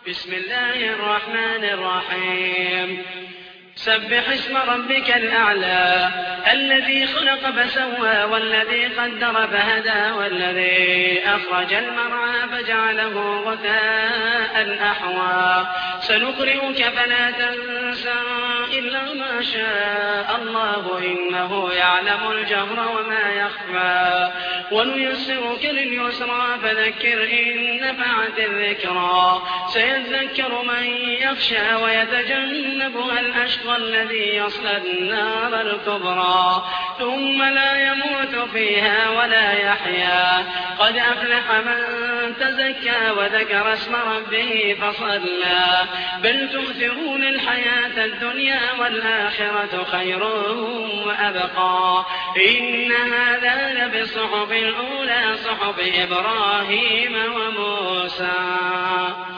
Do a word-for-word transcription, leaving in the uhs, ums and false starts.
بسم الله الرحمن الرحيم سبح اسم ربك الأعلى الذي خلق فسوى والذي قدر فهدى والذي أخرج المرعى فجعله غثاء أحوى سنقرئك فلا تنسى إلا ما شاء الله إنه يعلم الجهر وما يخفى ونيسرك لليسرى فذكر إن نفعت الذكرى سيذكر من يخشى ويتجنبها الأشقى الذي يصلى النار الكبرى ثم لا يموت فيها ولا يحيا قد أفلح من تزكى وذكر اسم ربه فصلى بل تؤثرون الحياة الدنيا والآخرة خير وأبقى إن هذا لبالصحف الأولى صحف إبراهيم وموسى.